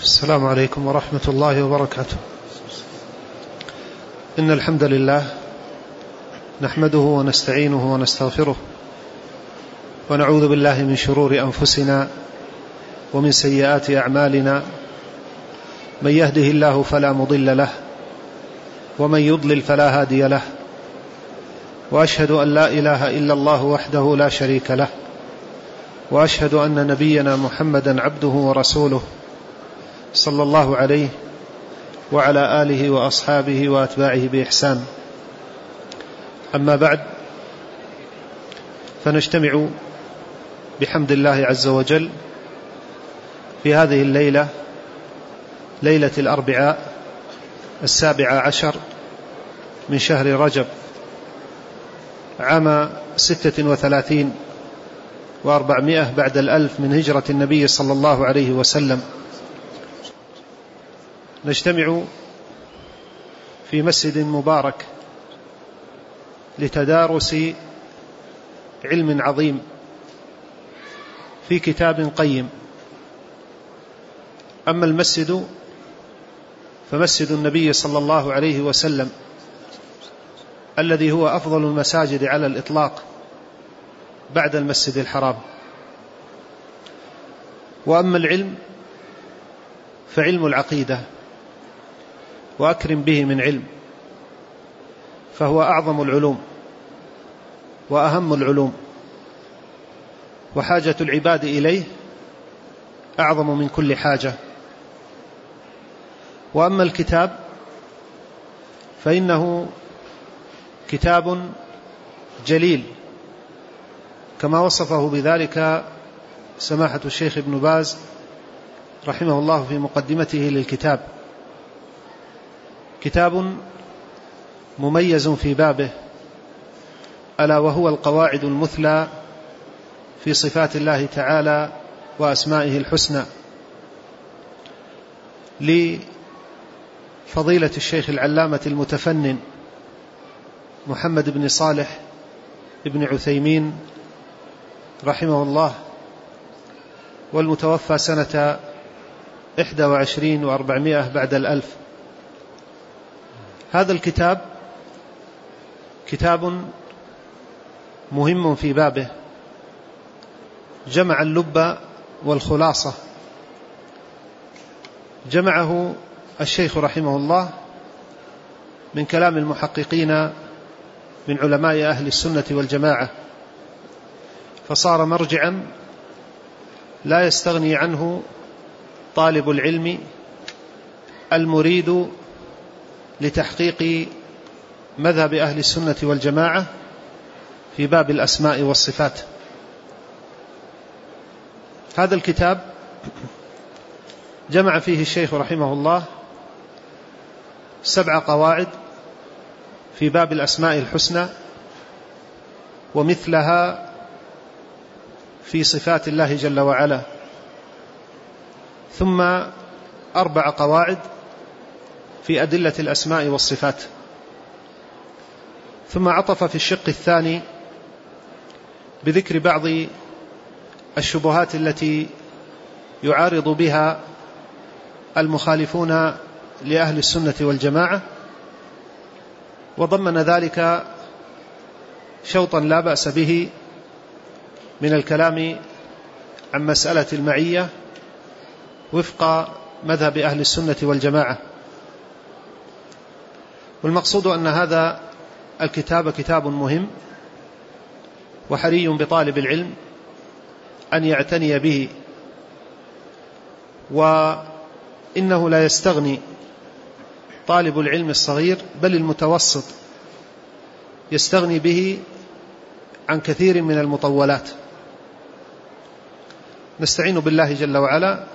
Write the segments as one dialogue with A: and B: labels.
A: السلام عليكم ورحمة الله وبركاته. إن الحمد لله نحمده ونستعينه ونستغفره ونعوذ بالله من شرور أنفسنا ومن سيئات أعمالنا، من يهده الله فلا مضل له ومن يضلل فلا هادي له، وأشهد أن لا إله إلا الله وحده لا شريك له، وأشهد أن نبينا محمدا عبده ورسوله صلى الله عليه وعلى آله وأصحابه وأتباعه بإحسان. أما بعد، فنجتمع بحمد الله عز وجل في هذه الليلة، ليلة الأربعاء 17 من شهر رجب عام 36 و400 بعد الألف من هجرة النبي صلى الله عليه وسلم. نجتمع في مسجد مبارك لتدارس علم عظيم في كتاب قيم. أما المسجد فمسجد النبي صلى الله عليه وسلم الذي هو أفضل المساجد على الإطلاق بعد المسجد الحرام. وأما العلم فعلم العقيدة، وأكرم به من علم، فهو أعظم العلوم وأهم العلوم، وحاجة العباد إليه أعظم من كل حاجة. وأما الكتاب فإنه كتاب جليل كما وصفه بذلك سماحة الشيخ ابن باز رحمه الله في مقدمته للكتاب. كتاب مميز في بابه، ألا وهو القواعد المثلى في صفات الله تعالى وأسمائه الحسنى، لفضيلة الشيخ العلامة المتفنن محمد بن صالح بن عثيمين رحمه الله، والمتوفى سنة 21 و400 بعد الألف. هذا الكتاب كتاب مهم في بابه، جمع اللب والخلاصة، جمعه الشيخ رحمه الله من كلام المحققين من علماء أهل السنة والجماعة، فصار مرجعا لا يستغني عنه طالب العلم المريد لتحقيق مذهب أهل السنة والجماعة في باب الأسماء والصفات. هذا الكتاب جمع فيه الشيخ رحمه الله 7 قواعد في باب الأسماء الحسنى، ومثلها في صفات الله جل وعلا، ثم 4 قواعد في أدلة الأسماء والصفات، ثم عطف في الشق الثاني بذكر بعض الشبهات التي يعارض بها المخالفون لأهل السنة والجماعة، وضمن ذلك شوطا لا بأس به من الكلام عن مسألة المعية وفق مذهب أهل السنة والجماعة. والمقصود أن هذا الكتاب كتاب مهم، وحري بطالب العلم أن يعتني به، وإنه لا يستغني طالب العلم الصغير بل المتوسط يستغني به عن كثير من المطولات. نستعين بالله جل وعلا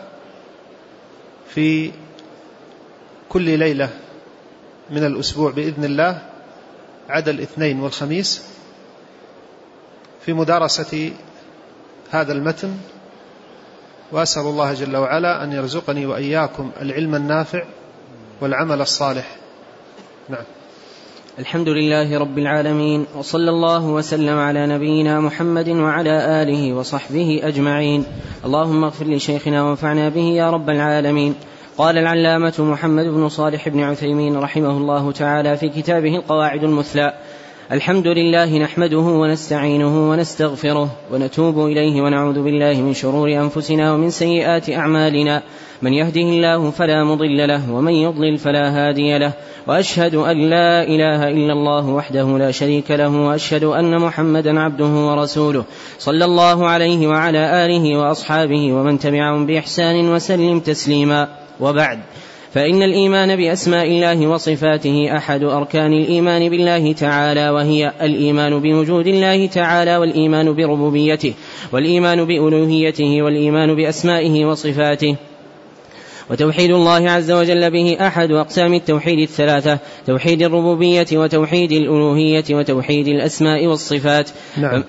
A: في كل ليلة من الأسبوع بإذن الله عدا الاثنين والخميس في مدارسة هذا المتن، وأسأل الله جل وعلا أن يرزقني وإياكم العلم النافع والعمل الصالح. نعم.
B: الحمد لله رب العالمين، وصلى الله وسلم على نبينا محمد وعلى آله وصحبه أجمعين. اللهم اغفر لشيخنا وانفعنا به يا رب العالمين. قال العلامة محمد بن صالح بن عثيمين رحمه الله تعالى في كتابه القواعد المثلى: الحمد لله نحمده ونستعينه ونستغفره ونتوب إليه ونعوذ بالله من شرور أنفسنا ومن سيئات أعمالنا، من يهده الله فلا مضل له ومن يضلل فلا هادي له، وأشهد أن لا إله إلا الله وحده لا شريك له، وأشهد أن محمدا عبده ورسوله صلى الله عليه وعلى آله وأصحابه ومن تبعهم بإحسان وسلم تسليما. وبعد، فإن الإيمان بأسماء الله وصفاته أحد أركان الإيمان بالله تعالى، وهي الإيمان بوجود الله تعالى، والإيمان بربوبيته، والإيمان بألوهيته، والإيمان بأسمائه وصفاته. وتوحيد الله عز وجل به أحد أقسام التوحيد الثلاثة: توحيد الربوبية، وتوحيد الألوهية، وتوحيد الأسماء والصفات.
A: نعم.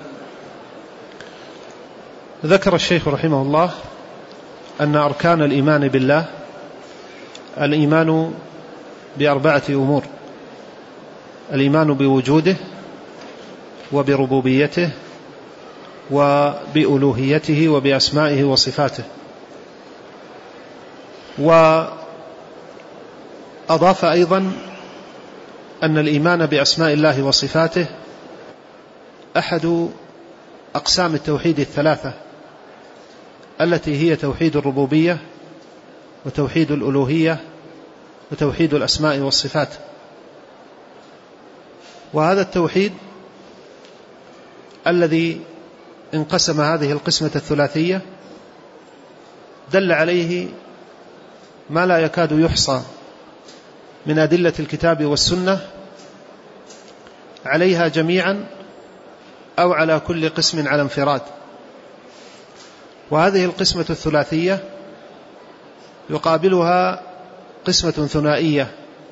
A: ذكر الشيخ رحمه الله أن أركان الإيمان بالله الإيمان بأربعة أمور: الإيمان بوجوده، وبربوبيته، وبألوهيته، وبأسمائه وصفاته. وأضاف أيضا أن الإيمان بأسماء الله وصفاته أحد أقسام التوحيد الثلاثة، التي هي توحيد الربوبية، وتوحيد الألوهية، وتوحيد الأسماء والصفات. وهذا التوحيد الذي انقسم هذه القسمة الثلاثية دل عليه ما لا يكاد يحصى من أدلة الكتاب والسنة عليها جميعا أو على كل قسم على انفراد. وهذه القسمة الثلاثية يقابلها قسمة ثنائية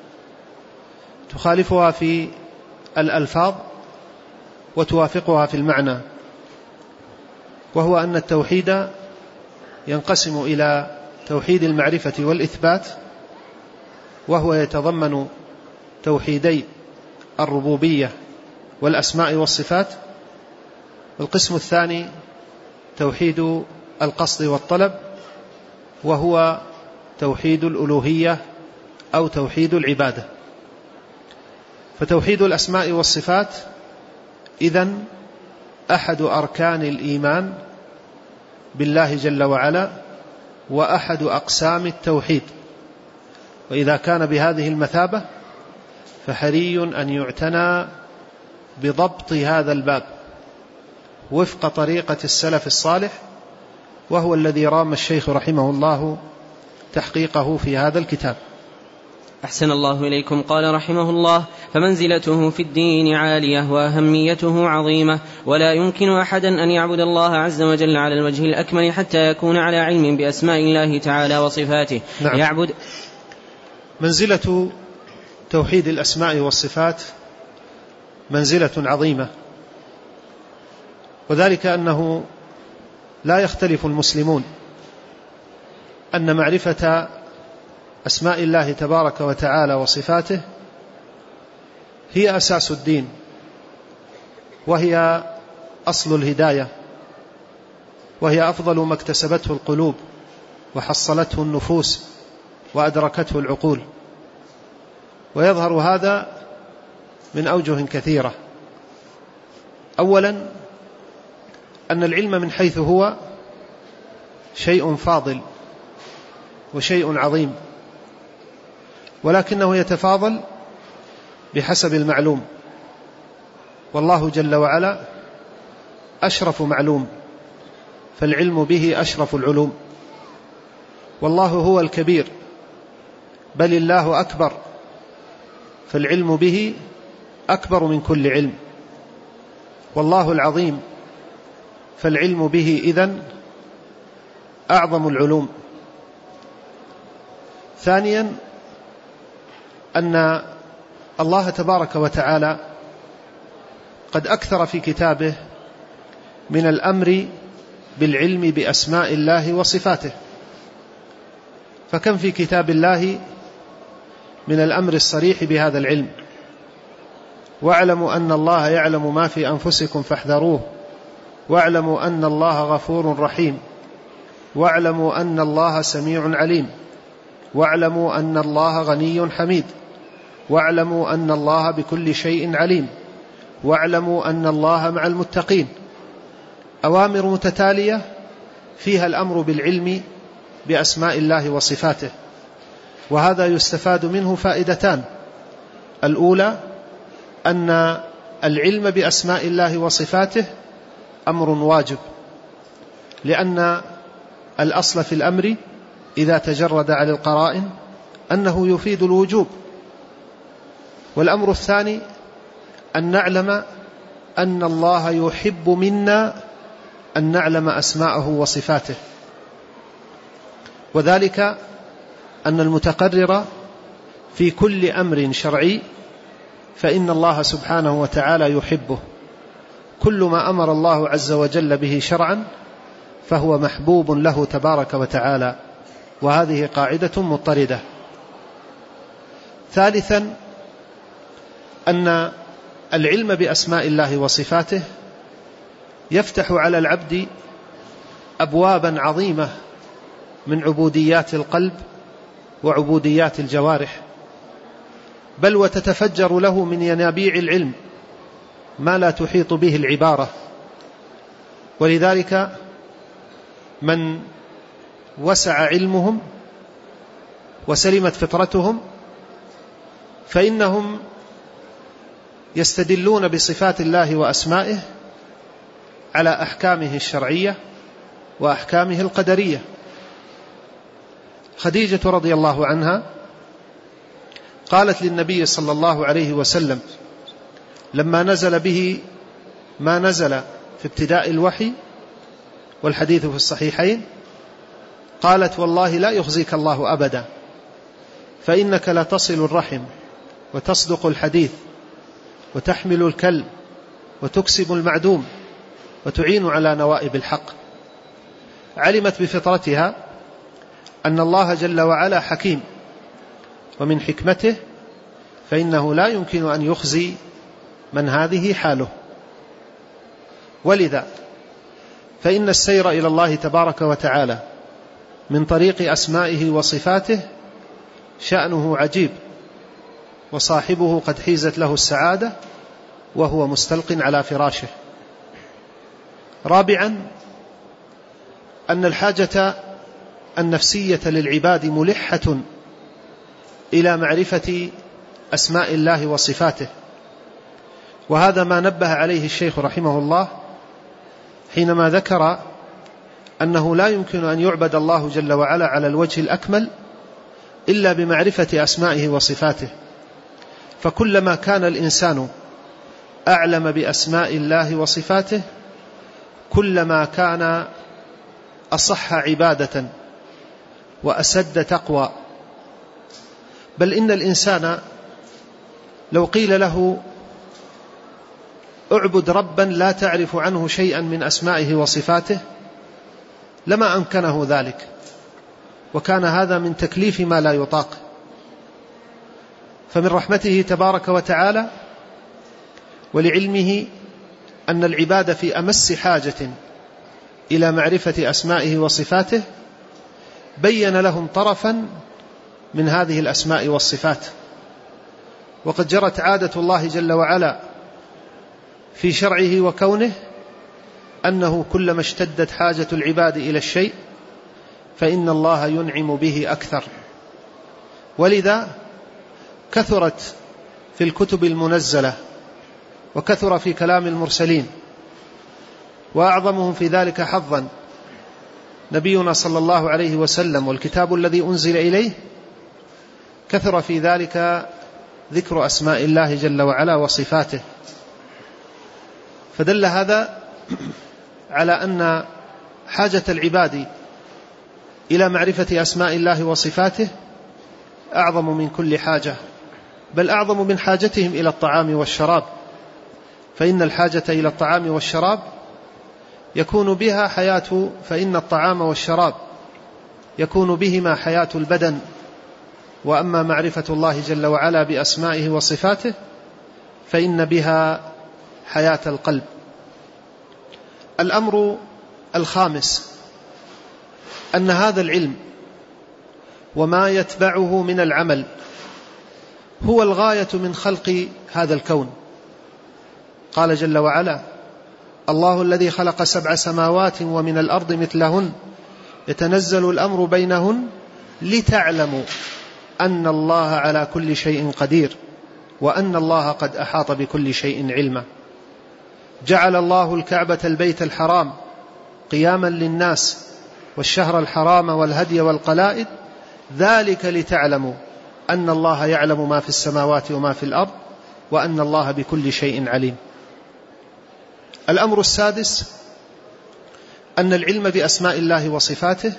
A: تخالفها في الألفاظ وتوافقها في المعنى، وهو أن التوحيد ينقسم إلى توحيد المعرفة والإثبات، وهو يتضمن توحيدي الربوبية والأسماء والصفات. والقسم الثاني توحيد القصد والطلب، وهو توحيد الألوهية أو توحيد العبادة. فتوحيد الأسماء والصفات إذن أحد أركان الإيمان بالله جل وعلا، وأحد أقسام التوحيد. وإذا كان بهذه المثابة فحري أن يعتنى بضبط هذا الباب وفق طريقة السلف الصالح، وهو الذي رام الشيخ رحمه الله تحقيقه في هذا الكتاب.
B: أحسن الله إليكم. قال رحمه الله: فمنزلته في الدين عالية، وأهميته عظيمة، ولا يمكن أحدا أن يعبد الله عز وجل على الوجه الأكمل حتى يكون على علم بأسماء الله تعالى وصفاته.
A: نعم. منزلة توحيد الأسماء والصفات منزلة عظيمة، وذلك أنه لا يختلف المسلمون أن معرفة أسماء الله تبارك وتعالى وصفاته هي أساس الدين، وهي أصل الهداية، وهي أفضل ما اكتسبته القلوب وحصلته النفوس وأدركته العقول. ويظهر هذا من أوجه كثيرة. أولا، أن العلم من حيث هو شيء فاضل وشيء عظيم، ولكنه يتفاضل بحسب المعلوم، والله جل وعلا أشرف معلوم، فالعلم به أشرف العلوم. والله هو الكبير، بل الله أكبر، فالعلم به أكبر من كل علم. والله العظيم، فالعلم به إذن أعظم العلوم. ثانيا، أن الله تبارك وتعالى قد أكثر في كتابه من الأمر بالعلم بأسماء الله وصفاته، فكم في كتاب الله من الأمر الصريح بهذا العلم: واعلموا أن الله يعلم ما في أنفسكم فاحذروه، واعلموا أن الله غفور رحيم، واعلموا أن الله سميع عليم. واعلموا أن الله غني حميد، واعلموا أن الله بكل شيء عليم، واعلموا أن الله مع المتقين. أوامر متتالية فيها الأمر بالعلم بأسماء الله وصفاته، وهذا يستفاد منه فائدتان: الأولى أن العلم بأسماء الله وصفاته أمر واجب، لأن الأصل في الأمر إذا تجرد على القرائن أنه يفيد الوجوب. والأمر الثاني أن نعلم أن الله يحب منا أن نعلم أسماءه وصفاته، وذلك أن المتقرر في كل أمر شرعي فإن الله سبحانه وتعالى يحبه. كل ما أمر الله عز وجل به شرعا فهو محبوب له تبارك وتعالى، وهذه قاعدة مضطردة. ثالثا أن العلم بأسماء الله وصفاته يفتح على العبد أبوابا عظيمة من عبوديات القلب وعبوديات الجوارح، بل وتتفجر له من ينابيع العلم ما لا تحيط به العبارة. ولذلك من وسع علمهم وسلمت فطرتهم فإنهم يستدلون بصفات الله وأسمائه على أحكامه الشرعية وأحكامه القدرية. خديجة رضي الله عنها قالت للنبي صلى الله عليه وسلم لما نزل به ما نزل في ابتداء الوحي، والحديث في الصحيحين، قالت: والله لا يخزيك الله أبدا، فإنك لا تصل الرحم وتصدق الحديث وتحمل الكلب وتكسب المعدوم وتعين على نوائب الحق. علمت بفطرتها أن الله جل وعلا حكيم، ومن حكمته فإنه لا يمكن أن يخزي من هذه حاله. ولذا فإن السير إلى الله تبارك وتعالى من طريق أسمائه وصفاته شأنه عجيب، وصاحبه قد حيزت له السعادة وهو مستلق على فراشه. رابعا أن الحاجة النفسية للعباد ملحة إلى معرفة أسماء الله وصفاته، وهذا ما نبه عليه الشيخ رحمه الله حينما ذكر أنه لا يمكن أن يعبد الله جل وعلا على الوجه الأكمل إلا بمعرفة أسمائه وصفاته. فكلما كان الإنسان أعلم بأسماء الله وصفاته كلما كان أصح عبادة وأسد تقوى. بل إن الإنسان لو قيل له اعبد ربا لا تعرف عنه شيئا من أسمائه وصفاته لما أمكنه ذلك، وكان هذا من تكليف ما لا يطاق. فمن رحمته تبارك وتعالى ولعلمه أن العباد في أمس حاجة إلى معرفة أسمائه وصفاته بين لهم طرفا من هذه الأسماء والصفات. وقد جرت عادة الله جل وعلا في شرعه وكونه أنه كلما اشتدت حاجة العباد إلى الشيء فإن الله ينعم به أكثر. ولذا كثرت في الكتب المنزلة وكثر في كلام المرسلين، وأعظمهم في ذلك حظا نبينا صلى الله عليه وسلم والكتاب الذي أنزل إليه، كثر في ذلك ذكر أسماء الله جل وعلا وصفاته. فدل هذا على أن حاجة العباد إلى معرفة أسماء الله وصفاته أعظم من كل حاجة، بل أعظم من حاجتهم إلى الطعام والشراب. فإن الحاجة إلى الطعام والشراب يكون بها حياة، فإن الطعام والشراب يكون بهما حياة البدن، وأما معرفة الله جل وعلا بأسمائه وصفاته فإن بها حياة القلب. الأمر الخامس أن هذا العلم وما يتبعه من العمل هو الغاية من خلق هذا الكون. قال جل وعلا: الله الذي خلق 7 سماوات ومن الأرض مثلهن يتنزل الأمر بينهن لتعلموا أن الله على كل شيء قدير وأن الله قد أحاط بكل شيء علما. جعل الله الكعبة البيت الحرام قياما للناس والشهر الحرام والهدي والقلائد ذلك لتعلموا أن الله يعلم ما في السماوات وما في الأرض وأن الله بكل شيء عليم. الأمر السادس أن العلم بأسماء الله وصفاته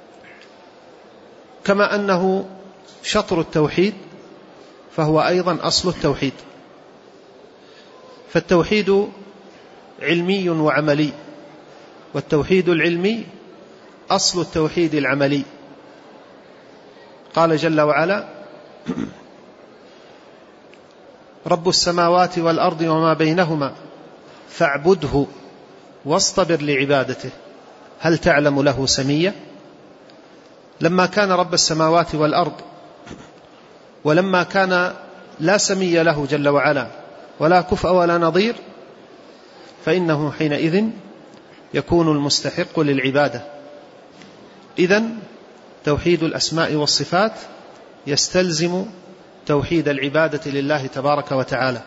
A: كما أنه شطر التوحيد فهو أيضا أصل التوحيد. فالتوحيد علمي وعملي، والتوحيد العلمي أصل التوحيد العملي. قال جل وعلا: رب السماوات والأرض وما بينهما فاعبده واصطبر لعبادته هل تعلم له سميا. لما كان رب السماوات والأرض ولما كان لا سمي له جل وعلا ولا كفء ولا نظير، فإنه حينئذ يكون المستحق للعبادة. إذن توحيد الأسماء والصفات يستلزم توحيد العبادة لله تبارك وتعالى.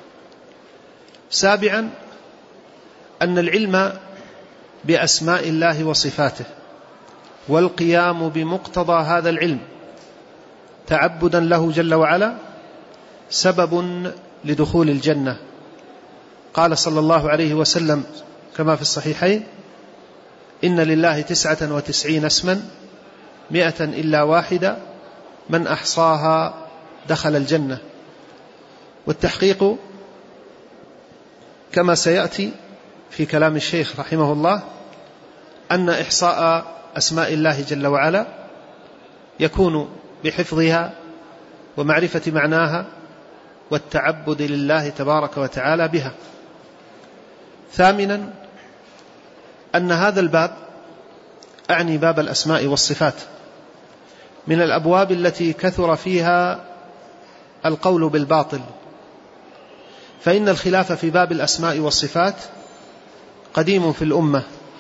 A: سابعا أن العلم بأسماء الله وصفاته والقيام بمقتضى هذا العلم تعبدا له جل وعلا سبب لدخول الجنة. قال صلى الله عليه وسلم كما في الصحيحين: إن لله 99 اسما 100 إلا واحدة من أحصاها دخل الجنة. والتحقيق كما سيأتي في كلام الشيخ رحمه الله أن إحصاء أسماء الله جل وعلا يكون بحفظها ومعرفة معناها والتعبد لله تبارك وتعالى بها. ثامنا أن هذا الباب، أعني باب الأسماء والصفات، من الأبواب التي كثر فيها القول بالباطل، فإن الخلاف في باب الأسماء والصفات قديم في الأمة،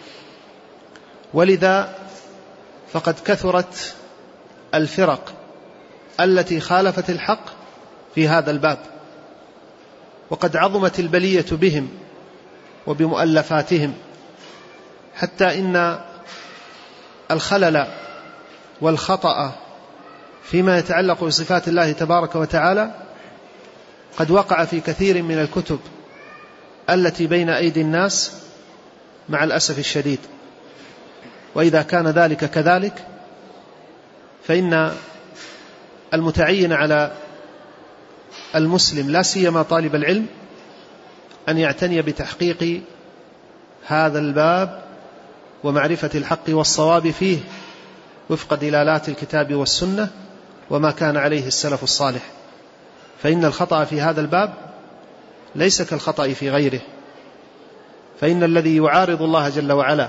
A: ولذا فقد كثرت الفرق التي خالفت الحق في هذا الباب، وقد عظمت البلية بهم وبمؤلفاتهم، حتى إن الخلل والخطأ فيما يتعلق بصفات الله تبارك وتعالى قد وقع في كثير من الكتب التي بين أيدي الناس مع الأسف الشديد. وإذا كان ذلك كذلك فإن المتعين على المسلم لا سيما طالب العلم أن يعتني بتحقيق هذا الباب ومعرفة الحق والصواب فيه وفق دلالات الكتاب والسنة وما كان عليه السلف الصالح، فإن الخطأ في هذا الباب ليس كالخطأ في غيره. فإن الذي يعارض الله جل وعلا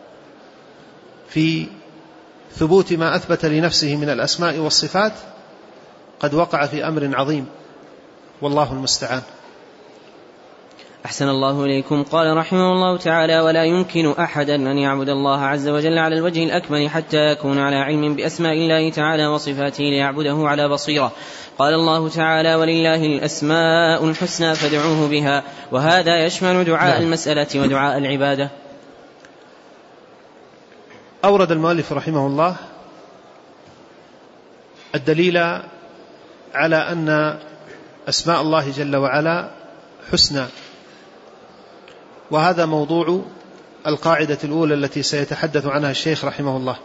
A: في ثبوت ما أثبت لنفسه من الأسماء والصفات قد وقع في أمر عظيم، والله المستعان.
B: أحسن الله إليكم. قال رحمه الله تعالى: ولا يمكن أحدا أن يعبد الله عز وجل على الوجه الأكمل حتى يكون على علم بأسماء الله تعالى وصفاته ليعبده على بصيرة. قال الله تعالى: ولله الأسماء الحسنى فادعوه بها، وهذا يشمل دعاء المسألة ودعاء العبادة.
A: أورد المؤلف رحمه الله الدليل على أن أسماء الله جل وعلا حسنى، وهذا موضوع القاعدة الأولى التي سيتحدث عنها الشيخ رحمه الله.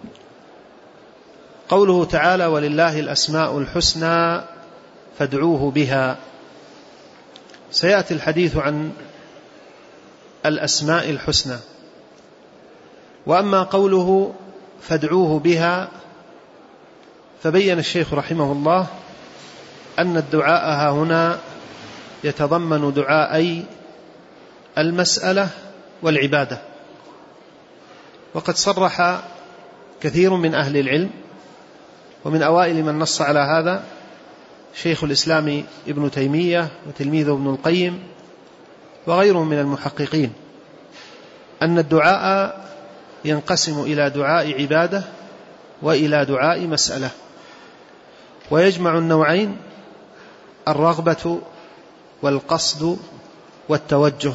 A: قوله تعالى: ولله الأسماء الحسنى فادعوه بها. سيأتي الحديث عن الأسماء الحسنى، وأما قوله فادعوه بها فبين الشيخ رحمه الله أن الدعاء هنا يتضمن دعاءي المسألة والعبادة. وقد صرح كثير من أهل العلم ومن أوائل من نص على هذا شيخ الإسلام ابن تيمية وتلميذه ابن القيم وغيرهم من المحققين، أن الدعاء ينقسم إلى دعاء عبادة وإلى دعاء مسألة، ويجمع النوعين الرغبة والقصد والتوجه.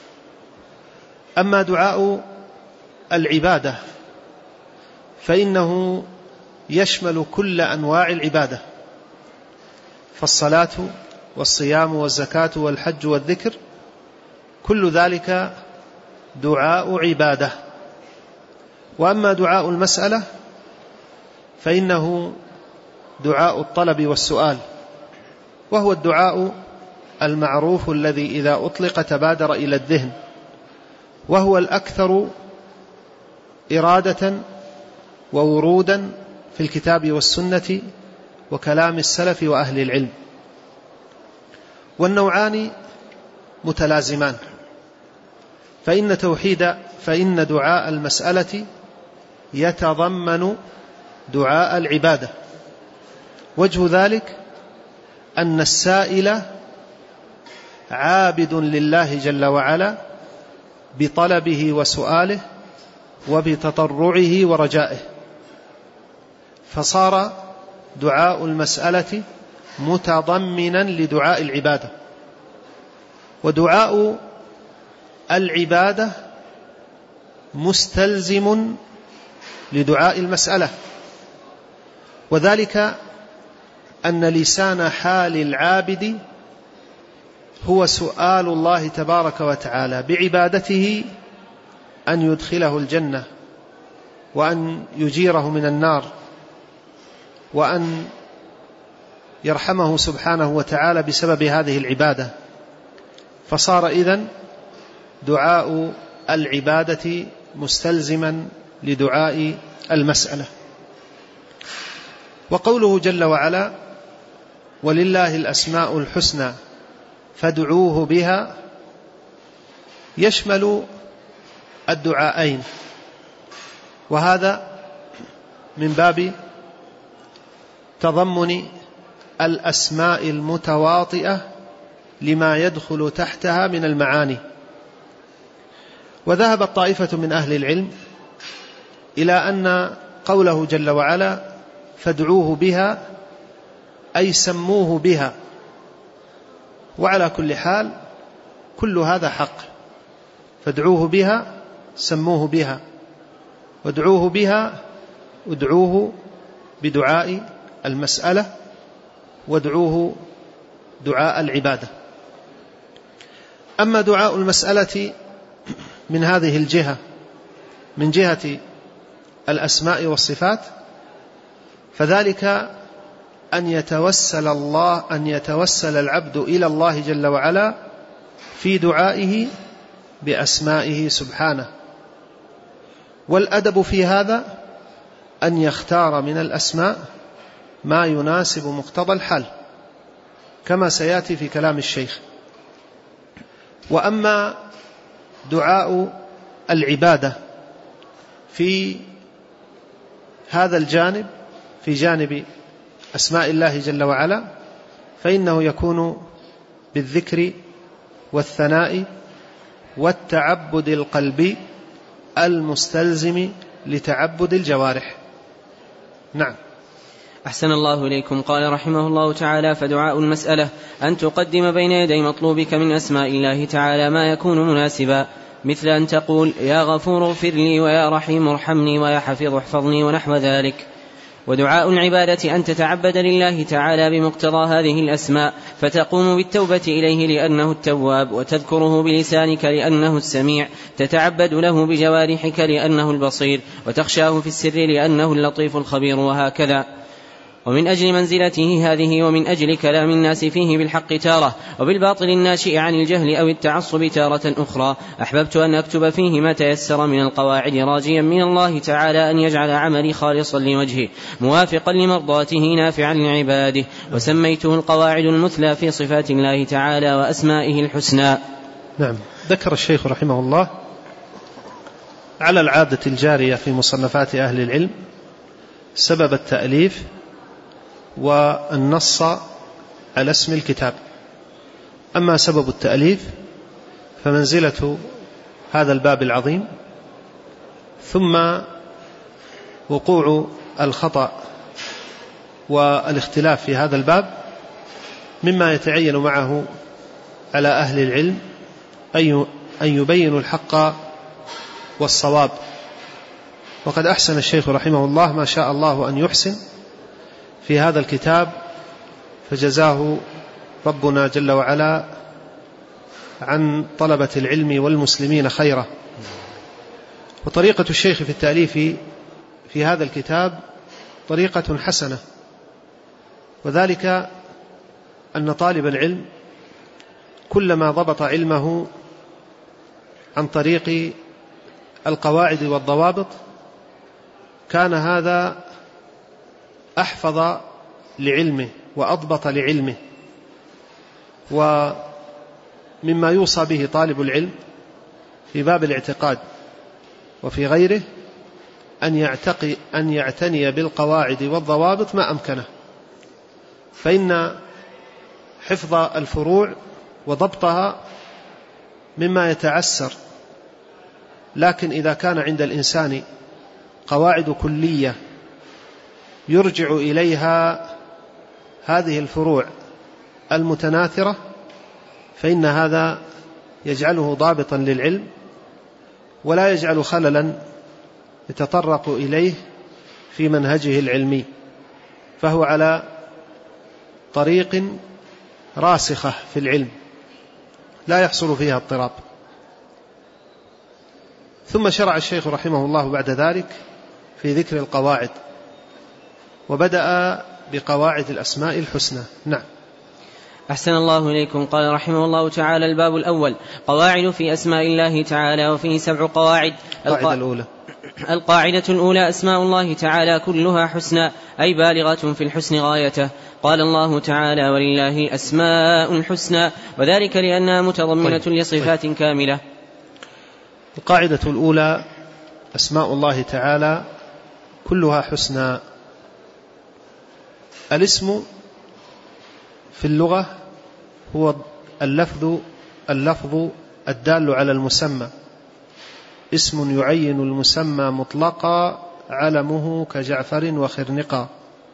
A: أما دعاء العبادة فإنه يشمل كل أنواع العبادة، فالصلاة والصيام والزكاة والحج والذكر كل ذلك دعاء عبادة. وأما دعاء المسألة فإنه دعاء الطلب والسؤال، وهو الدعاء المعروف الذي إذا أطلق تبادر إلى الذهن، وهو الأكثر إرادة وورودا في الكتاب والسنة وكلام السلف وأهل العلم. والنوعان متلازمان، فإن دعاء المسألة يتضمن دعاء العبادة. وجه ذلك أن السائل عابد لله جل وعلا بطلبه وسؤاله وبتضرعه ورجائه، فصار دعاء المسألة متضمنا لدعاء العبادة. ودعاء العبادة مستلزم لدعاء المسألة، وذلك أن لسان حال العابد هو سؤال الله تبارك وتعالى بعبادته أن يدخله الجنة، وأن يجيره من النار، وأن يرحمه سبحانه وتعالى بسبب هذه العبادة. فصار إذن دعاء العبادة مستلزما لدعاء المسألة. وقوله جل وعلا ولله الأسماء الحسنى فادعوه بها يشمل الدعاءين، وهذا من باب تضمن الأسماء المتواطئة لما يدخل تحتها من المعاني. وذهبت طائفة من أهل العلم إلى أن قوله جل وعلا فادعوه بها أي سموه بها، وعلى كل حال كل هذا حق، فادعوه بها سموه بها، وادعوه بها ادعوه بدعاء المسألة، وادعوه دعاء العبادة. أما دعاء المسألة من هذه الجهة، من جهة الأسماء والصفات، فذلك أن يتوسل العبد إلى الله جل وعلا في دعائه بأسمائه سبحانه. والأدب في هذا أن يختار من الأسماء ما يناسب مقتضى الحال، كما سيأتي في كلام الشيخ. وأما دعاء العبادة في هذا الجانب، في جانب أسماء الله جل وعلا، فإنه يكون بالذكر والثناء والتعبد القلبي المستلزم لتعبد الجوارح. نعم.
B: أحسن الله إليكم. قال رحمه الله تعالى فدعاء المسألة أن تقدم بين يدي مطلوبك من أسماء الله تعالى ما يكون مناسبا، مثل أن تقول يا غفور اغفر لي، ويا رحيم ارحمني، ويا حفيظ احفظني، ونحو ذلك. ودعاء العبادة أن تتعبد لله تعالى بمقتضى هذه الأسماء، فتقوم بالتوبة إليه لأنه التواب، وتذكره بلسانك لأنه السميع، تتعبد له بجوارحك لأنه البصير، وتخشاه في السر لأنه اللطيف الخبير، وهكذا. ومن أجل منزلته هذه، ومن أجل كلام الناس فيه بالحق تارة، وبالباطل الناشئ عن الجهل أو التعصب تارة أخرى، أحببت أن أكتب فيه ما تيسر من القواعد، راجيا من الله تعالى أن يجعل عملي خالصا لوجهه موافقا لمرضاته نافعا لعباده. وسميته القواعد المثلى في صفات الله تعالى وأسمائه الحسنى.
A: نعم. ذكر الشيخ رحمه الله على العادة الجارية في مصنفات أهل العلم سبب التأليف والنص على اسم الكتاب. أما سبب التأليف فمنزلة هذا الباب العظيم، ثم وقوع الخطأ والاختلاف في هذا الباب مما يتعين معه على أهل العلم أن يبينوا الحق والصواب. وقد أحسن الشيخ رحمه الله ما شاء الله أن يحسن في هذا الكتاب، فجزاه ربنا جل وعلا عن طلبة العلم والمسلمين خيرا. وطريقة الشيخ في التأليف في هذا الكتاب طريقة حسنة، وذلك أن طالب العلم كلما ضبط علمه عن طريق القواعد والضوابط كان هذا أحفظ لعلمه وأضبط لعلمه. ومما يوصى به طالب العلم في باب الاعتقاد وفي غيره أن يعتني بالقواعد والضوابط ما أمكنه، فإن حفظ الفروع وضبطها مما يتعسر. لكن إذا كان عند الإنسان قواعد كلية يرجع إليها هذه الفروع المتناثرة فإن هذا يجعله ضابطا للعلم ولا يجعل خللا يتطرق إليه في منهجه العلمي، فهو على طريق راسخة في العلم لا يحصل فيها اضطراب. ثم شرع الشيخ رحمه الله بعد ذلك في ذكر القواعد، وبدأ بقواعد الأسماء الحسنى. نعم.
B: أحسن الله إليكم. قال رحمه الله تعالى: الباب الأول: قواعد في أسماء الله تعالى، وفيه 7 قواعد. القاعدة الأولى: أسماء الله تعالى كلها حسنى، أي بالغة في الحسن غايته. قال الله تعالى: ولله الأسماء الحسنى، وذلك لأنها متضمنة لصفات كاملة.
A: القاعدة الأولى: أسماء الله تعالى كلها حسنى. الاسم في اللغة هو اللفظ الدال على المسمى. اسم يعين المسمى مطلقا، علمه كجعفر وخرنقا.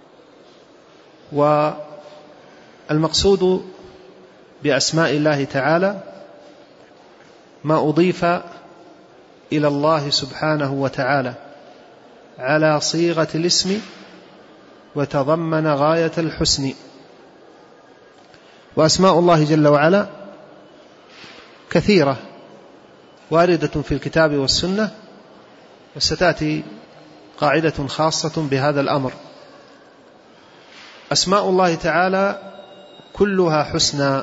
A: والمقصود بأسماء الله تعالى ما أضيف إلى الله سبحانه وتعالى على صيغة الاسم وتضمن غاية الحسن. وأسماء الله جل وعلا كثيرة واردة في الكتاب والسنة، وستأتي قاعدة خاصة بهذا الأمر. أسماء الله تعالى كلها حسنى،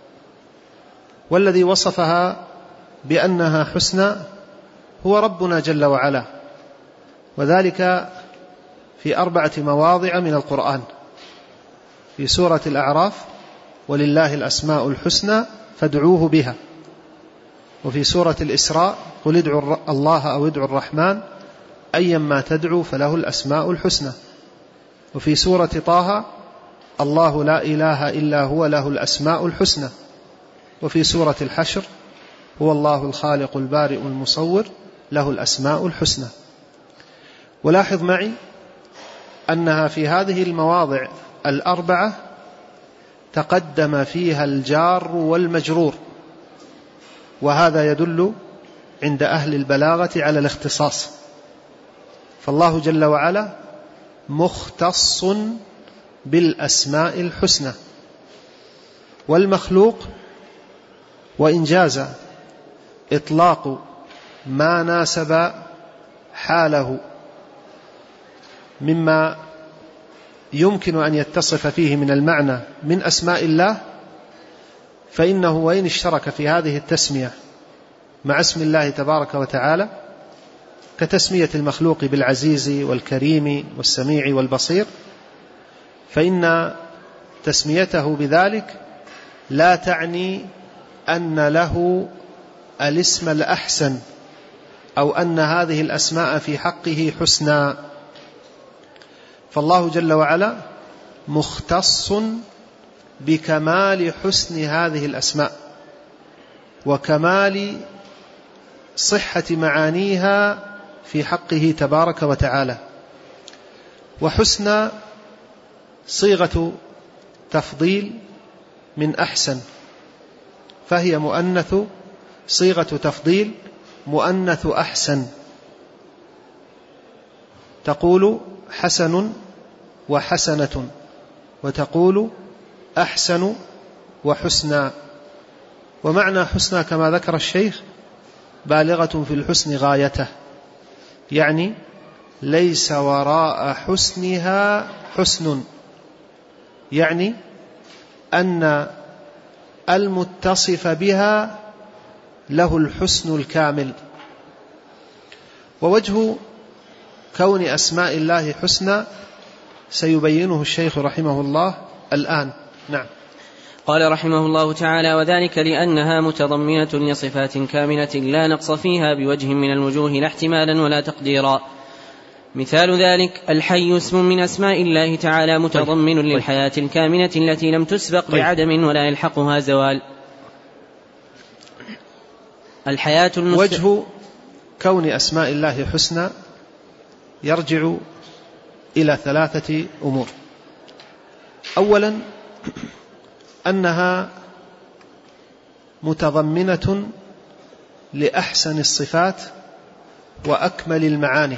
A: والذي وصفها بأنها حسنى هو ربنا جل وعلا، وذلك في 4 مواضع من القرآن: في سورة الأعراف: ولله الأسماء الحسنى فادعوه بها. وفي سورة الإسراء: قل ادعوا الله أو ادعوا الرحمن أيما تدعوا فله الأسماء الحسنى. وفي سورة طه: الله لا إله إلا هو له الأسماء الحسنى. وفي سورة الحشر: هو الله الخالق البارئ المصور له الأسماء الحسنى. ولاحظ معي أنها في هذه المواضع 4 تقدم فيها الجار والمجرور، وهذا يدل عند أهل البلاغة على الاختصاص. فالله جل وعلا مختص بالأسماء الحسنى، والمخلوق وإن جاز إطلاق ما ناسب حاله مما يمكن أن يتصف فيه من المعنى من أسماء الله، فإنه وإن اشترك في هذه التسمية مع اسم الله تبارك وتعالى كتسمية المخلوق بالعزيز والكريم والسميع والبصير، فإن تسميته بذلك لا تعني أن له الاسم الأحسن أو أن هذه الأسماء في حقه حسنى. فالله جل وعلا مختص بكمال حسن هذه الأسماء وكمال صحة معانيها في حقه تبارك وتعالى. وحسنى صيغة تفضيل من أحسن، فهي مؤنث، صيغة تفضيل مؤنث أحسن. تقول حسن وحسنة، وتقول أحسن وحسنى. ومعنى حسنى كما ذكر الشيخ بالغة في الحسن غايته، يعني ليس وراء حسنها حسن، يعني أن المتصف بها له الحسن الكامل. ووجه كون أسماء الله حسنى سيبينه الشيخ رحمه الله الآن. نعم.
B: قال رحمه الله تعالى: وذلك لأنها متضمنة لصفات كاملة لا نقص فيها بوجه من الوجوه لا احتمالا ولا تقديرا. مثال ذلك: الحي اسم من أسماء الله تعالى متضمن للحياة الكاملة التي لم تسبق بعدم ولا يلحقها زوال.
A: وجه كون أسماء الله حسنى يرجع إلى 3 أمور. أولا أنها متضمنة لأحسن الصفات وأكمل المعاني.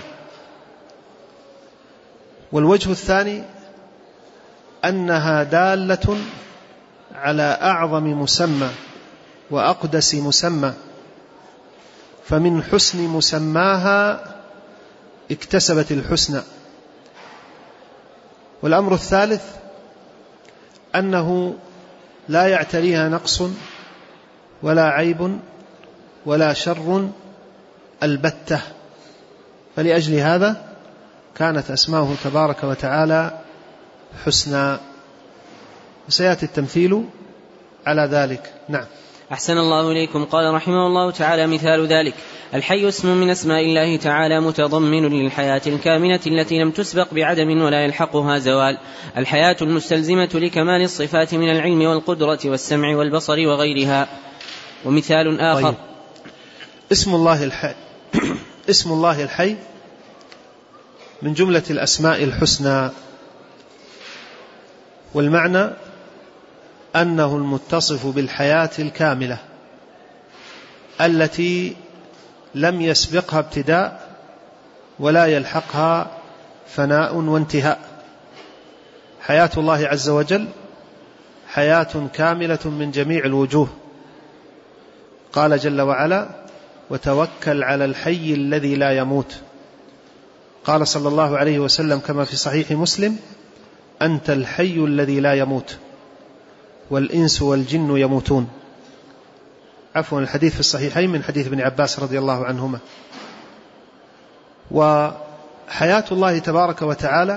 A: والوجه الثاني أنها دالة على أعظم مسمى وأقدس مسمى، فمن حسن مسماها اكتسبت الحسنى. والأمر الثالث أنه لا يعتريها نقص ولا عيب ولا شر البتة، فلأجل هذا كانت أسماؤه تبارك وتعالى حسنى، وسيأتي التمثيل على ذلك. نعم.
B: أحسن الله إليكم. قال رحمه الله تعالى: مثال ذلك: الحي اسم من أسماء الله تعالى متضمن للحياة الكاملة التي لم تسبق بعدم ولا يلحقها زوال، الحياة المستلزمة لكمال الصفات من العلم والقدرة والسمع والبصر وغيرها. ومثال آخر:
A: طيب. اسم الله الحي من جملة الأسماء الحسنى، والمعنى أنه المتصف بالحياة الكاملة التي لم يسبقها ابتداء ولا يلحقها فناء وانتهاء. حياة الله عز وجل حياة كاملة من جميع الوجوه. قال جل وعلا: وتوكل على الحي الذي لا يموت. قال صلى الله عليه وسلم كما في صحيح مسلم: أنت الحي الذي لا يموت والإنس والجن يموتون. عفوا، الحديث في الصحيحين من حديث ابن عباس رضي الله عنهما. وحياة الله تبارك وتعالى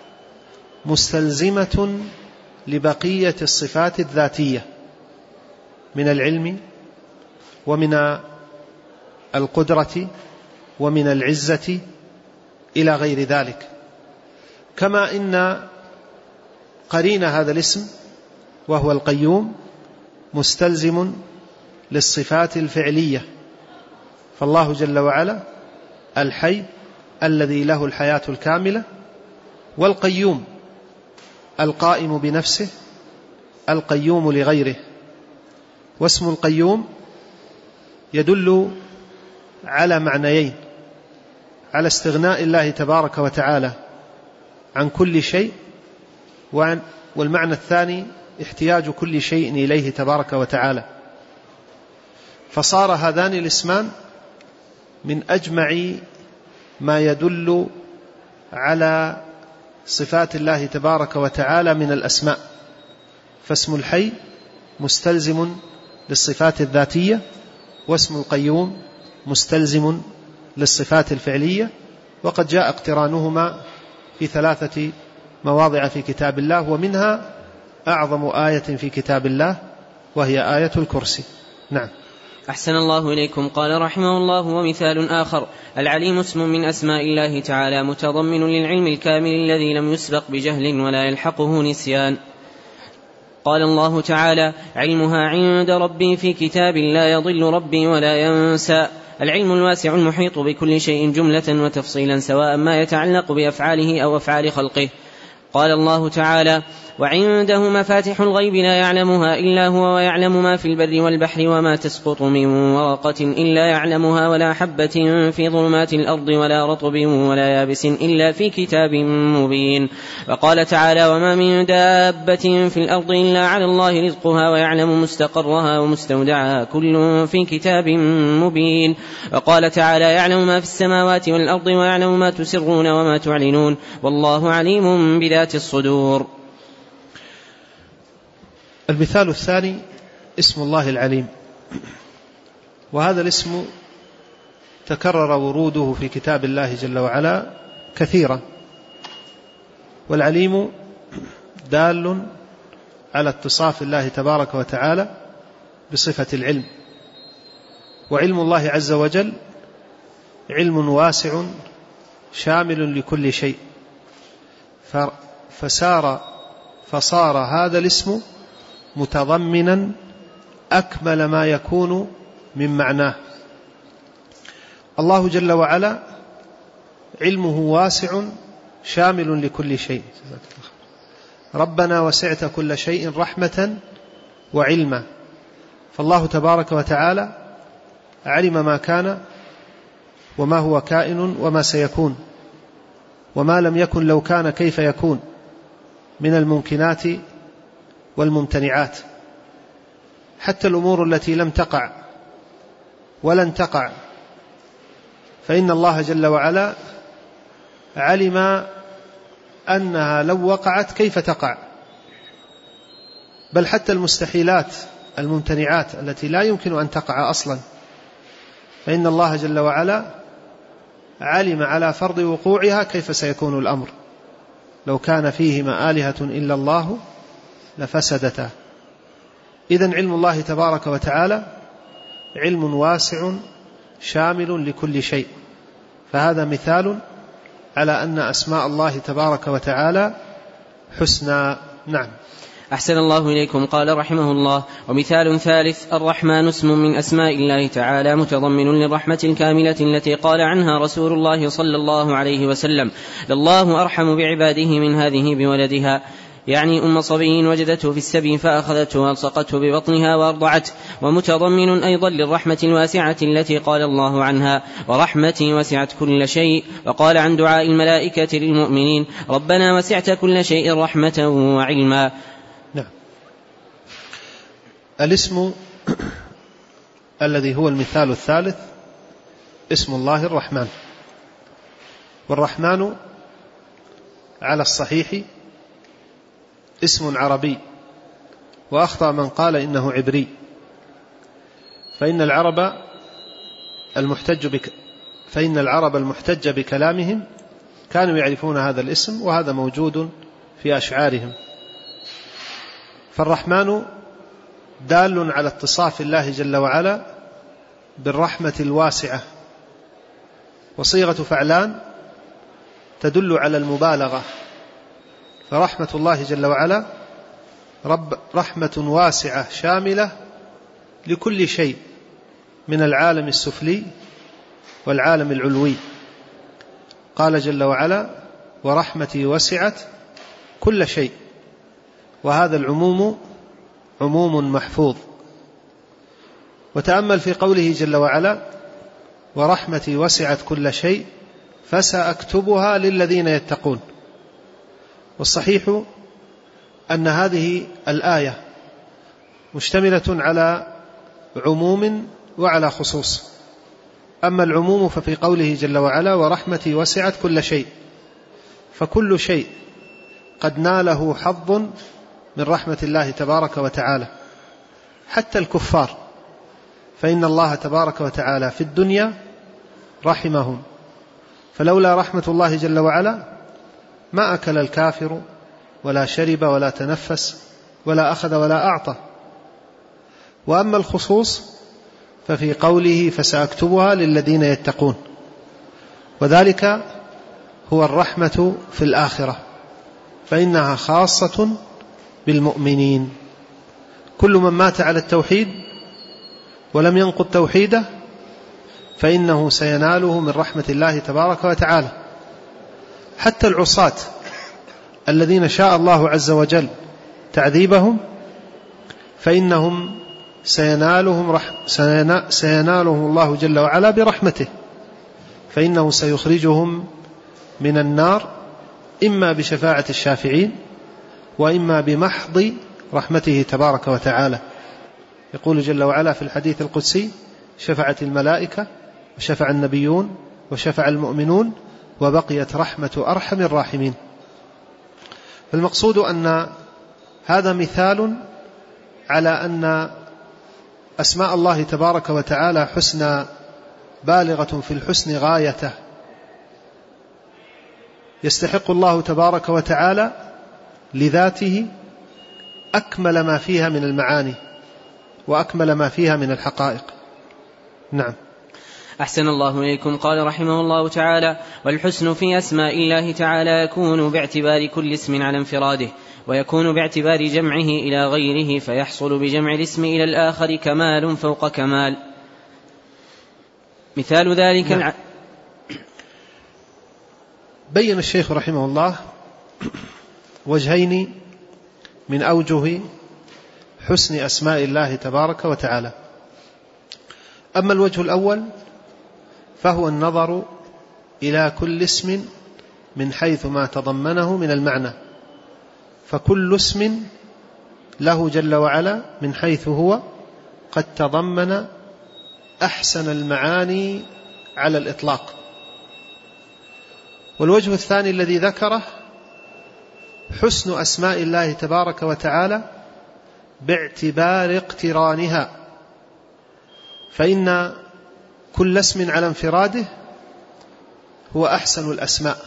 A: مستلزمة لبقية الصفات الذاتية من العلم ومن القدرة ومن العزة إلى غير ذلك. كما إن قرين هذا الاسم وهو القيوم مستلزم للصفات الفعلية، فالله جل وعلا الحي الذي له الحياة الكاملة، والقيوم القائم بنفسه، القيوم لغيره. واسم القيوم يدل على معنيين: على استغناء الله تبارك وتعالى عن كل شيء، والمعنى الثاني احتياج كل شيء إليه تبارك وتعالى. فصار هذان الاسمان من أجمع ما يدل على صفات الله تبارك وتعالى من الأسماء. فاسم الحي مستلزم للصفات الذاتية، واسم القيوم مستلزم للصفات الفعلية، وقد جاء اقترانهما في 3 مواضع في كتاب الله، ومنها أعظم آية في كتاب الله وهي آية الكرسي. نعم.
B: أحسن الله إليكم. قال رحمه الله: ومثال آخر: العليم اسم من أسماء الله تعالى متضمن للعلم الكامل الذي لم يسبق بجهل ولا يلحقه نسيان. قال الله تعالى: علمها عند ربي في كتاب لا يضل ربي ولا ينسى. العلم الواسع المحيط بكل شيء جملة وتفصيلا، سواء ما يتعلق بأفعاله أو أفعال خلقه. قال الله تعالى: وعنده مفاتح الغيب لا يعلمها إلا هو ويعلم ما في البر والبحر وما تسقط من ورقة إلا يعلمها ولا حبة في ظلمات الأرض ولا رطب ولا يابس إلا في كتاب مبين. وقال تعالى: وما من دابة في الأرض إلا على الله رزقها ويعلم مستقرها ومستودعها كل في كتاب مبين. وقال تعالى: يعلم ما في السماوات والأرض ويعلم ما تسرون وما تعلنون والله عليم بذات الصدور.
A: المثال الثاني اسم الله العليم، وهذا الاسم تكرر وروده في كتاب الله جل وعلا كثيرا، والعليم دال على اتصاف الله تبارك وتعالى بصفة العلم، وعلم الله عز وجل علم واسع شامل لكل شيء، فصار هذا الاسم متضمنا أكمل ما يكون من معناه. الله جل وعلا علمه واسع شامل لكل شيء. ربنا وسعت كل شيء رحمة وعلما، فالله تبارك وتعالى علم ما كان وما هو كائن وما سيكون وما لم يكن لو كان كيف يكون من الممكنات والممتنعات، حتى الأمور التي لم تقع ولن تقع، فإن الله جل وعلا علم أنها لو وقعت كيف تقع، بل حتى المستحيلات الممتنعات التي لا يمكن أن تقع أصلا، فإن الله جل وعلا علم على فرض وقوعها كيف سيكون الأمر. لو كان فيهما آلهة إلا الله لفسدتا. إذن علم الله تبارك وتعالى علم واسع شامل لكل شيء، فهذا مثال على أن أسماء الله تبارك وتعالى حسنى. نعم.
B: أحسن الله إليكم. قال رحمه الله: ومثال ثالث: الرحمن اسم من أسماء الله تعالى متضمن للرحمة الكاملة التي قال عنها رسول الله صلى الله عليه وسلم: لله أرحم بعباده من هذه بولدها، يعني أم صبي وجدته في السبي فأخذته والصقته ببطنها وأرضعته. ومتضمن أيضا للرحمة الواسعة التي قال الله عنها: ورحمتي وسعت كل شيء. وقال عن دعاء الملائكة للمؤمنين: ربنا وسعت كل شيء رحمة وعلما.
A: نعم. الاسم الذي هو المثال الثالث اسم الله الرحمن، والرحمن على الصحيح اسم عربي، وأخطأ من قال إنه عبري، فإن العرب المحتج بكلامهم كانوا يعرفون هذا الاسم، وهذا موجود في أشعارهم. فالرحمن دال على اتصاف الله جل وعلا بالرحمة الواسعة، وصيغة فعلان تدل على المبالغة، فرحمة الله جل وعلا رحمة واسعة شاملة لكل شيء من العالم السفلي والعالم العلوي. قال جل وعلا: ورحمتي وسعت كل شيء، وهذا العموم عموم محفوظ. وتأمل في قوله جل وعلا: ورحمتي وسعت كل شيء فسأكتبها للذين يتقون. والصحيح أن هذه الآية مشتملة على عموم وعلى خصوص. أما العموم ففي قوله جل وعلا: ورحمتي وسعت كل شيء، فكل شيء قد ناله حظ من رحمة الله تبارك وتعالى، حتى الكفار، فإن الله تبارك وتعالى في الدنيا رحمهم، فلولا رحمة الله جل وعلا ما أكل الكافر ولا شرب ولا تنفس ولا أخذ ولا أعطى. وأما الخصوص ففي قوله فسأكتبها للذين يتقون، وذلك هو الرحمة في الآخرة، فإنها خاصة بالمؤمنين. كل من مات على التوحيد ولم ينقض توحيده فإنه سيناله من رحمة الله تبارك وتعالى. حتى العصاة الذين شاء الله عز وجل تعذيبهم فإنهم سينالهم الله جل وعلا برحمته، فإنه سيخرجهم من النار إما بشفاعة الشافعين وإما بمحض رحمته تبارك وتعالى. يقول جل وعلا في الحديث القدسي: شفعت الملائكة وشفع النبيون وشفع المؤمنون وبقيت رحمة أرحم الراحمين. فالمقصود أن هذا مثال على أن أسماء الله تبارك وتعالى حسنى بالغة في الحسن غايته، يستحق الله تبارك وتعالى لذاته أكمل ما فيها من المعاني وأكمل ما فيها من الحقائق. نعم.
B: أحسن الله إليكم. قال رحمه الله تعالى: والحسن في أسماء الله تعالى يكون باعتبار كل اسم على انفراده، ويكون باعتبار جمعه إلى غيره، فيحصل بجمع الاسم إلى الآخر كمال فوق كمال. مثال ذلك
A: نعم. بين الشيخ رحمه الله وجهين من أوجه حسن أسماء الله تبارك وتعالى. أما الوجه الأول فهو النظر إلى كل اسم من حيث ما تضمنه من المعنى، فكل اسم له جل وعلا من حيث هو قد تضمن أحسن المعاني على الإطلاق. والوجه الثاني الذي ذكره حسن أسماء الله تبارك وتعالى باعتبار اقترانها، فإن كل اسم على انفراده هو أحسن الأسماء،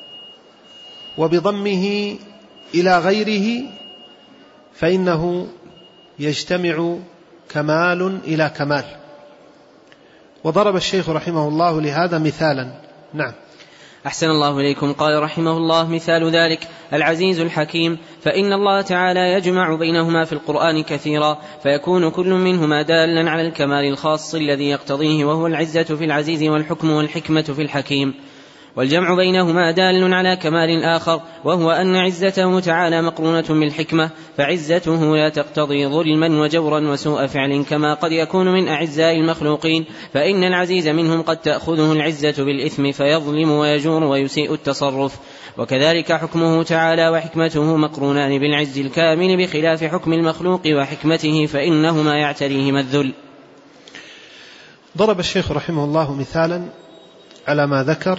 A: وبضمه إلى غيره فإنه يجتمع كمال إلى كمال. وضرب الشيخ رحمه الله لهذا مثالا. نعم.
B: أحسن الله إليكم. قال رحمه الله: مثال ذلك العزيز الحكيم، فإن الله تعالى يجمع بينهما في القرآن كثيرا، فيكون كل منهما دالا على الكمال الخاص الذي يقتضيه، وهو العزة في العزيز والحكم والحكمة في الحكيم. والجمع بينهما دال على كمال آخر، وهو أن عزته تعالى مقرونة بالحكمة، فعزته لا تقتضي ظلما وجورا وسوء فعل كما قد يكون من أعزاء المخلوقين، فإن العزيز منهم قد تأخذه العزة بالإثم فيظلم ويجور ويسيء التصرف. وكذلك حكمه تعالى وحكمته مقرونان بالعز الكامل، بخلاف حكم المخلوق وحكمته فإنهما يعتريهما الذل.
A: ضرب الشيخ رحمه الله مثالا على ما ذكر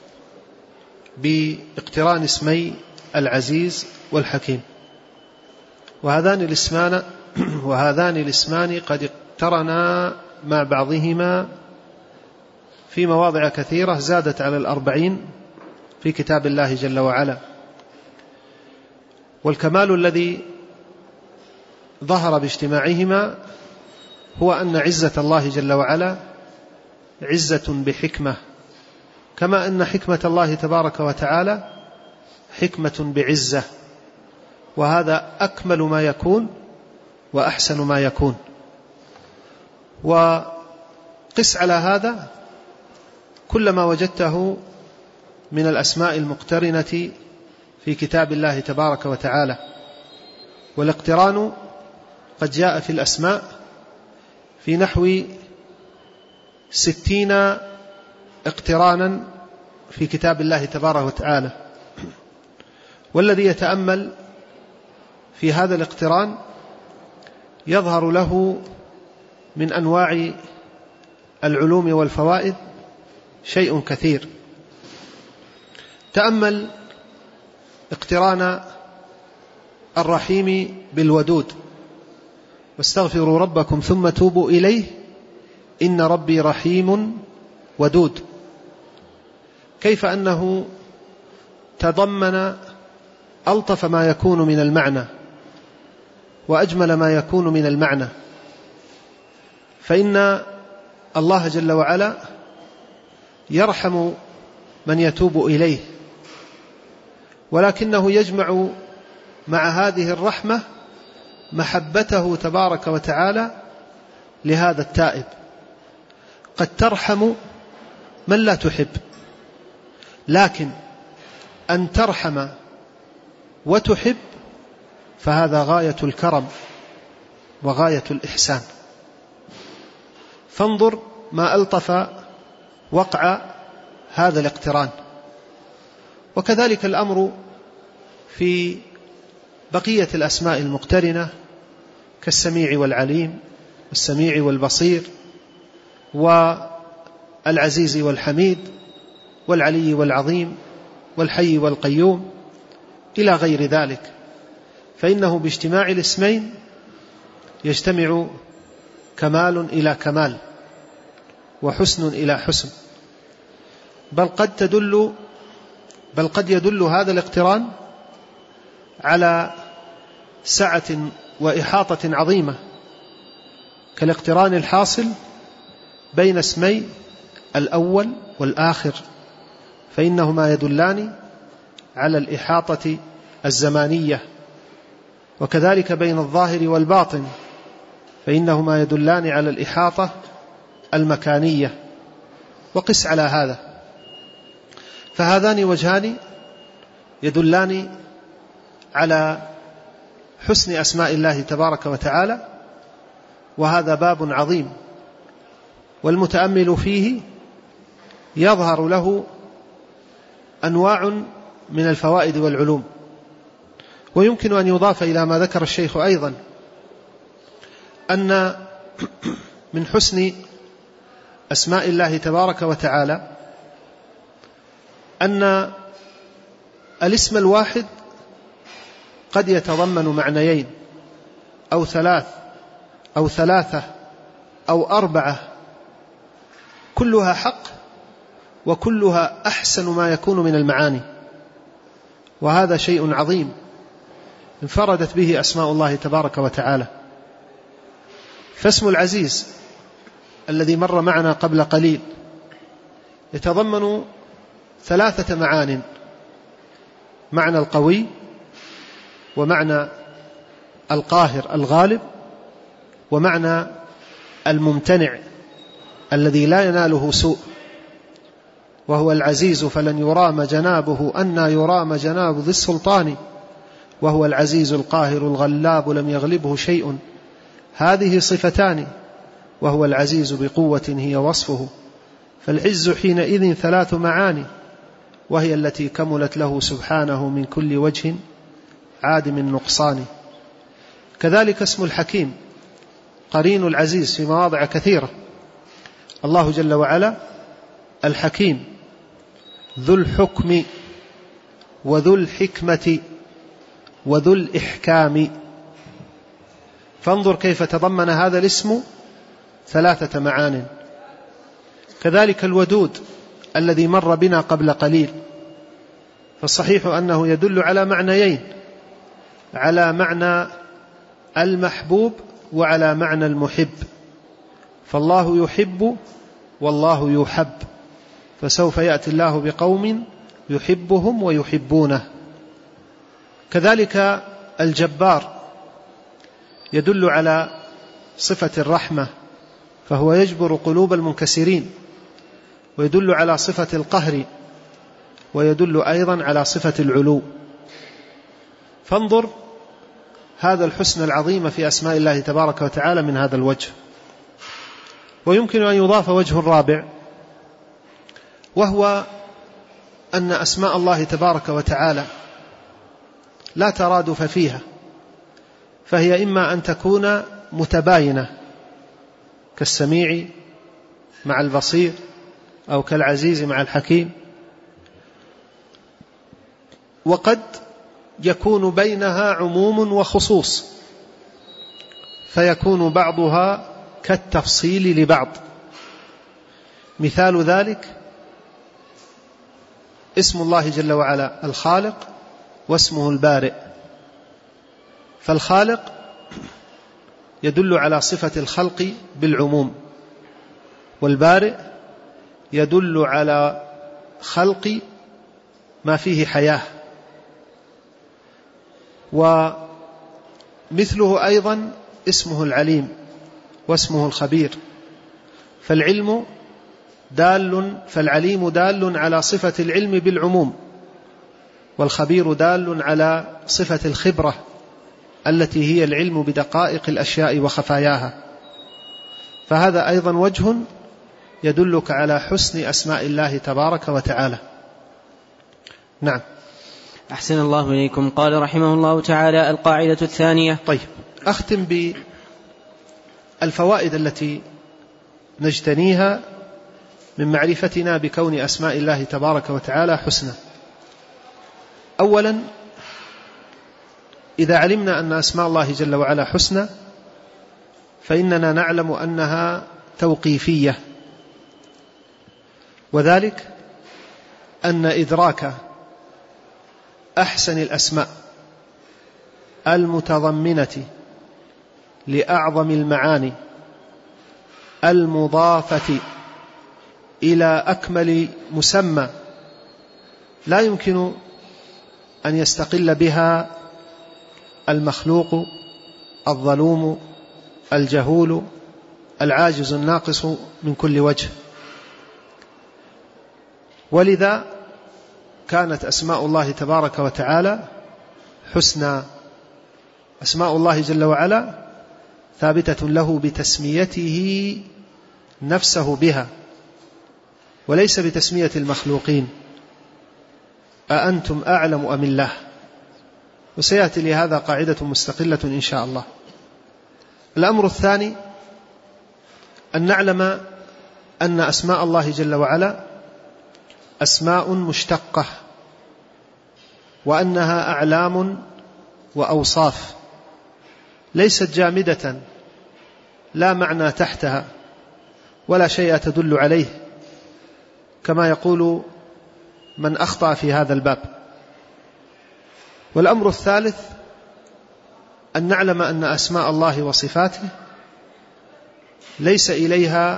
A: باقتران اسمي العزيز والحكيم، وهذان الاسمان قد اقترنا مع بعضهما في مواضع كثيرة زادت على 40 في كتاب الله جل وعلا. والكمال الذي ظهر باجتماعهما هو أن عزة الله جل وعلا عزة بحكمة، كما أن حكمة الله تبارك وتعالى حكمة بعزة، وهذا أكمل ما يكون وأحسن ما يكون. وقس على هذا كل ما وجدته من الأسماء المقترنة في كتاب الله تبارك وتعالى. والاقتران قد جاء في الأسماء في نحو 60 اقترانا في كتاب الله تبارك وتعالى. والذي يتأمل في هذا الاقتران يظهر له من أنواع العلوم والفوائد شيء كثير. تأمل اقتران الرحيم بالودود: واستغفروا ربكم ثم توبوا إليه إن ربي رحيم ودود. كيف أنه تضمن ألطف ما يكون من المعنى وأجمل ما يكون من المعنى. فإن الله جل وعلا يرحم من يتوب إليه، ولكنه يجمع مع هذه الرحمة محبته تبارك وتعالى لهذا التائب. قد ترحم من لا تحب، لكن أن ترحم وتحب فهذا غاية الكرم وغاية الإحسان. فانظر ما ألطف وقع هذا الاقتران. وكذلك الأمر في بقية الأسماء المقترنة كالسميع والعليم والسميع والبصير والعزيز والحميد والعلي والعظيم والحي والقيوم إلى غير ذلك، فإنه باجتماع الاسمين يجتمع كمال إلى كمال وحسن إلى حسن. بل قد يدل هذا الاقتران على سعة وإحاطة عظيمة، كالاقتران الحاصل بين اسمي الأول والآخر، فإنهما يدلان على الإحاطة الزمانية، وكذلك بين الظاهر والباطن فإنهما يدلان على الإحاطة المكانية. وقس على هذا، فهذان وجهان يدلان على حسن أسماء الله تبارك وتعالى، وهذا باب عظيم، والمتأمل فيه يظهر له أنواع من الفوائد والعلوم. ويمكن أن يضاف إلى ما ذكر الشيخ أيضا أن من حسن أسماء الله تبارك وتعالى أن الاسم الواحد قد يتضمن معنيين أو ثلاثة أو أربعة، كلها حق وكلها أحسن ما يكون من المعاني، وهذا شيء عظيم انفردت به أسماء الله تبارك وتعالى. فاسم العزيز الذي مر معنا قبل قليل يتضمن 3 معان: معنى القوي، ومعنى القاهر الغالب، ومعنى الممتنع الذي لا يناله سوء، وهو العزيز فلن يرام جنابه أنى يرام جناب ذي السلطان، وهو العزيز القاهر الغلاب لم يغلبه شيء، هذه صفتان، وهو العزيز بقوة هي وصفه، فالعز حينئذ 3 معاني، وهي التي كملت له سبحانه من كل وجه عادم النقصان. كذلك اسم الحكيم قرين العزيز في مواضع كثيرة. الله جل وعلا الحكيم ذو الحكم وذو الحكمة وذو الإحكام، فانظر كيف تضمن هذا الاسم 3 معان. كذلك الودود الذي مر بنا قبل قليل، فالصحيح أنه يدل على معنيين: على معنى المحبوب وعلى معنى المحب، فالله يحب والله يحب، فسوف يأتي الله بقوم يحبهم ويحبونه. كذلك الجبار يدل على صفة الرحمة، فهو يجبر قلوب المنكسرين، ويدل على صفة القهر، ويدل أيضا على صفة العلو. فانظر هذا الحسن العظيم في أسماء الله تبارك وتعالى من هذا الوجه. ويمكن أن يضاف وجه رابع، وهو أن أسماء الله تبارك وتعالى لا ترادف فيها، فهي إما أن تكون متباينة كالسميع مع البصير، أو كالعزيز مع الحكيم، وقد يكون بينها عموم وخصوص، فيكون بعضها كالتفصيل لبعض. مثال ذلك اسم الله جل وعلا الخالق واسمه البارئ. فالخالق يدل على صفة الخلق بالعموم، والبارئ يدل على خلق ما فيه حياة. ومثله أيضا اسمه العليم واسمه الخبير، فالعليم دال على صفة العلم بالعموم، والخبير دال على صفة الخبرة التي هي العلم بدقائق الأشياء وخفاياها. فهذا أيضا وجه يدلك على حسن أسماء الله تبارك وتعالى. نعم.
B: أحسن الله إليكم. قال رحمه الله تعالى: القاعدة الثانية.
A: طيب، أختم بالفوائد التي نجتنيها من معرفتنا بكون أسماء الله تبارك وتعالى حسنى. أولا، إذا علمنا أن أسماء الله جل وعلا حسنى فإننا نعلم أنها توقيفية، وذلك أن إدراك أحسن الأسماء المتضمنة لأعظم المعاني المضافة إلى أكمل مسمى لا يمكن أن يستقل بها المخلوق الظلوم الجهول العاجز الناقص من كل وجه. ولذا كانت أسماء الله تبارك وتعالى حسنى. أسماء الله جل وعلا ثابتة له بتسميته نفسه بها، وليس بتسمية المخلوقين. أأنتم أعلم أم الله؟ وسيأتي لهذا قاعدة مستقلة إن شاء الله. الأمر الثاني أن نعلم أن أسماء الله جل وعلا أسماء مشتقة، وأنها أعلام وأوصاف ليست جامدة لا معنى تحتها ولا شيء تدل عليه، كما يقول من أخطأ في هذا الباب. والأمر الثالث أن نعلم أن أسماء الله وصفاته ليس إليها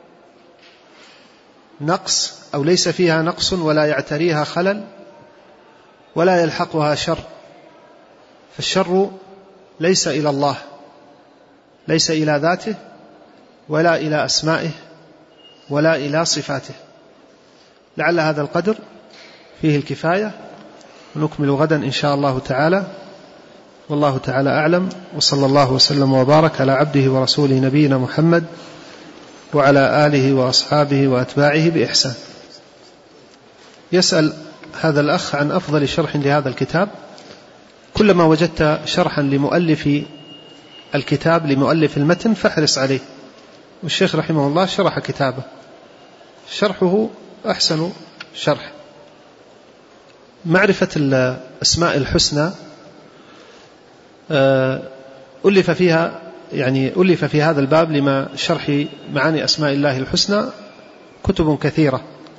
A: نقص، أو ليس فيها نقص ولا يعتريها خلل ولا يلحقها شر. فالشر ليس إلى الله، ليس إلى ذاته ولا إلى أسمائه ولا إلى صفاته. لعل هذا القدر فيه الكفاية، ونكمل غدا إن شاء الله تعالى. والله تعالى أعلم، وصلى الله وسلم وبارك على عبده ورسوله نبينا محمد وعلى آله وأصحابه وأتباعه بإحسان. يسأل هذا الأخ عن أفضل شرح لهذا الكتاب. كلما وجدت شرحا لمؤلف الكتاب لمؤلف المتن فاحرص عليه. والشيخ رحمه الله شرح كتابه، شرحه أحسن شرح. معرفة الأسماء الحسنى ألف في هذا الباب لما شرح معاني أسماء الله الحسنى كتب كثيرة،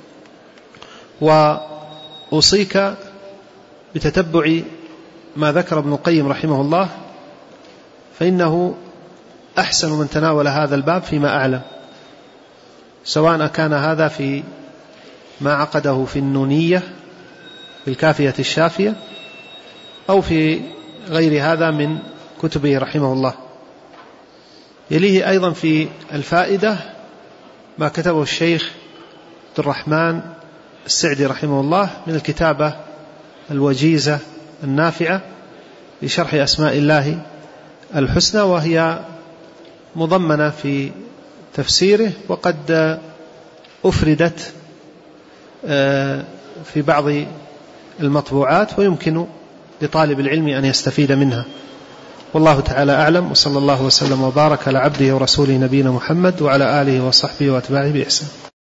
A: وأوصيك بتتبع ما ذكر ابن القيم رحمه الله، فإنه أحسن من تناول هذا الباب فيما أعلم، سواء كان هذا في ما عقده في النونية بالكافية الشافية أو في غير هذا من كتبه رحمه الله. يليه أيضا في الفائدة ما كتبه الشيخ عبد الرحمن السعدي رحمه الله من الكتابة الوجيزة النافعة لشرح أسماء الله الحسنى، وهي مضمنة في تفسيره، وقد أفردت في بعض المطبوعات، ويمكن لطالب العلم أن يستفيد منها. والله تعالى أعلم، وصلى الله وسلم وبارك على عبده ورسوله نبينا محمد وعلى آله وصحبه وأتباعه بإحسان.